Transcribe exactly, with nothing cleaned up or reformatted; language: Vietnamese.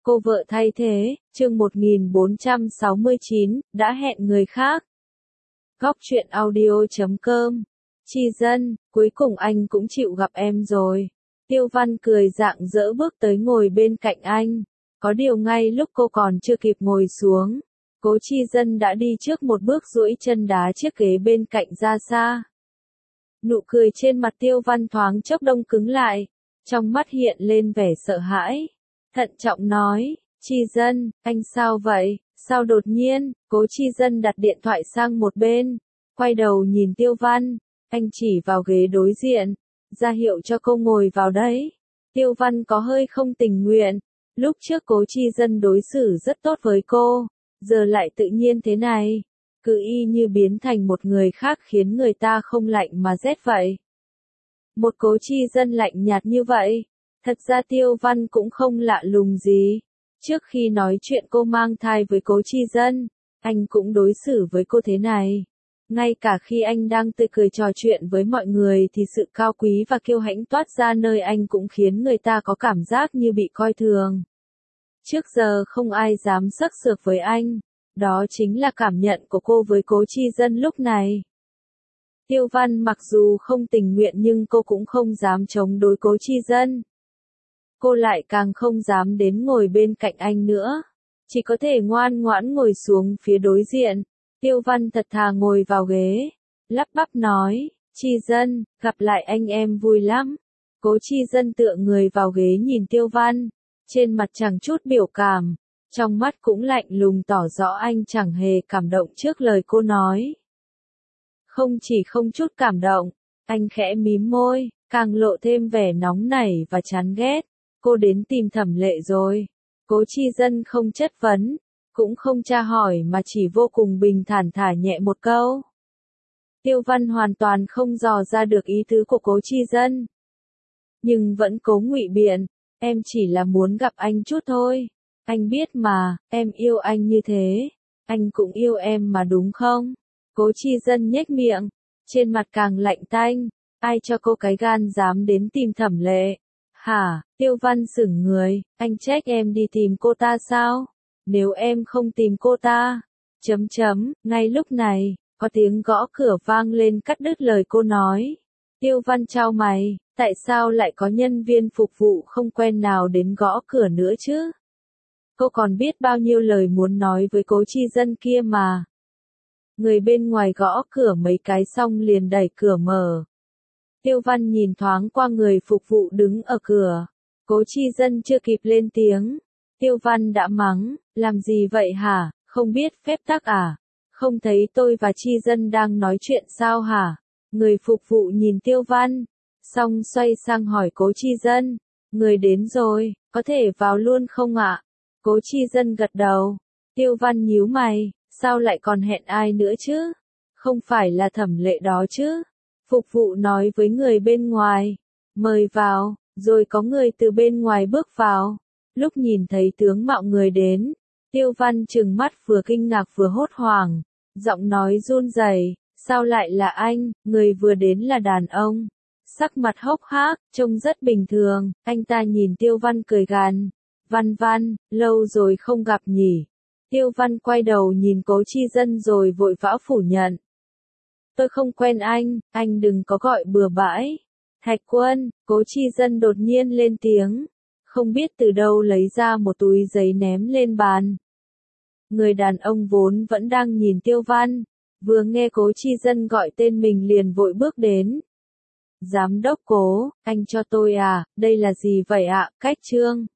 Cô vợ thay thế, chương một nghìn bốn trăm sáu mươi chín, đã hẹn người khác. Góc truyện audio chấm com. Chi Dân, cuối cùng anh cũng chịu gặp em rồi. Tiêu Văn cười rạng rỡ bước tới ngồi bên cạnh anh. Có điều ngay lúc cô còn chưa kịp ngồi xuống, Cố Chi Dân đã đi trước một bước duỗi chân đá chiếc ghế bên cạnh ra xa. Nụ cười trên mặt Tiêu Văn thoáng chốc đông cứng lại, trong mắt hiện lên vẻ sợ hãi. Thận trọng nói, Chi Dân, anh sao vậy, sao đột nhiên? Cố Chi Dân đặt điện thoại sang một bên, quay đầu nhìn Tiêu Văn, anh chỉ vào ghế đối diện, ra hiệu cho cô ngồi vào đấy. Tiêu Văn có hơi không tình nguyện, lúc trước Cố Chi Dân đối xử rất tốt với cô, giờ lại tự nhiên thế này, cứ y như biến thành một người khác khiến người ta không lạnh mà rét vậy. Một Cố Chi Dân lạnh nhạt như vậy. Thật ra Tiêu Văn cũng không lạ lùng gì. Trước khi nói chuyện cô mang thai với Cố Chi Dân, anh cũng đối xử với cô thế này. Ngay cả khi anh đang tươi cười trò chuyện với mọi người thì sự cao quý và kiêu hãnh toát ra nơi anh cũng khiến người ta có cảm giác như bị coi thường. Trước giờ không ai dám xắc xược với anh. Đó chính là cảm nhận của cô với Cố Chi Dân lúc này. Tiêu Văn mặc dù không tình nguyện nhưng cô cũng không dám chống đối Cố Chi Dân. Cô lại càng không dám đến ngồi bên cạnh anh nữa. Chỉ có thể ngoan ngoãn ngồi xuống phía đối diện. Tiêu Văn thật thà ngồi vào ghế. Lắp bắp nói, Chi Dân, gặp lại anh em vui lắm. Cố Chi Dân tựa người vào ghế nhìn Tiêu Văn. Trên mặt chẳng chút biểu cảm. Trong mắt cũng lạnh lùng tỏ rõ anh chẳng hề cảm động trước lời cô nói. Không chỉ không chút cảm động, anh khẽ mím môi, càng lộ thêm vẻ nóng nảy và chán ghét. Cô đến tìm Thẩm Lệ rồi. Cố Chi Dân không chất vấn, cũng không tra hỏi mà chỉ vô cùng bình thản thả nhẹ một câu. Tiêu Văn hoàn toàn không dò ra được ý tứ của Cố Chi Dân. Nhưng vẫn cố ngụy biện, em chỉ là muốn gặp anh chút thôi. Anh biết mà, em yêu anh như thế. Anh cũng yêu em mà đúng không? Cố Chi Dân nhếch miệng, trên mặt càng lạnh tanh. Ai cho cô cái gan dám đến tìm Thẩm Lệ? Hả? Tiêu Văn sững người, anh trách em đi tìm cô ta sao? Nếu em không tìm cô ta, chấm chấm, ngay lúc này, có tiếng gõ cửa vang lên cắt đứt lời cô nói. Tiêu Văn chau mày, tại sao lại có nhân viên phục vụ không quen nào đến gõ cửa nữa chứ? Cô còn biết bao nhiêu lời muốn nói với Cố Chi Dân kia mà. Người bên ngoài gõ cửa mấy cái xong liền đẩy cửa mở. Tiêu Văn nhìn thoáng qua người phục vụ đứng ở cửa. Cố Chi Dân chưa kịp lên tiếng. Tiêu Văn đã mắng, làm gì vậy hả, không biết phép tắc à? Không thấy tôi và Chi Dân đang nói chuyện sao hả? Người phục vụ nhìn Tiêu Văn, xong xoay sang hỏi Cố Chi Dân. Người đến rồi, có thể vào luôn không ạ? Cố Chi Dân gật đầu. Tiêu Văn nhíu mày, sao lại còn hẹn ai nữa chứ? Không phải là Thẩm Lệ đó chứ? Phục vụ nói với người bên ngoài, mời vào, rồi có người từ bên ngoài bước vào. Lúc nhìn thấy tướng mạo người đến, Tiêu Văn trừng mắt vừa kinh ngạc vừa hốt hoảng, giọng nói run rẩy, sao lại là anh, người vừa đến là đàn ông. Sắc mặt hốc hác, trông rất bình thường, anh ta nhìn Tiêu Văn cười gằn, Văn Văn, lâu rồi không gặp nhỉ. Tiêu Văn quay đầu nhìn Cố Chi Dân rồi vội vã phủ nhận. Tôi không quen anh, anh đừng có gọi bừa bãi. Thạch Quân, Cố Chi Dân đột nhiên lên tiếng, không biết từ đâu lấy ra một túi giấy ném lên bàn. Người đàn ông vốn vẫn đang nhìn Tiêu Văn, vừa nghe Cố Chi Dân gọi tên mình liền vội bước đến. Giám đốc Cố, anh cho tôi à, đây là gì vậy ạ, cách trương?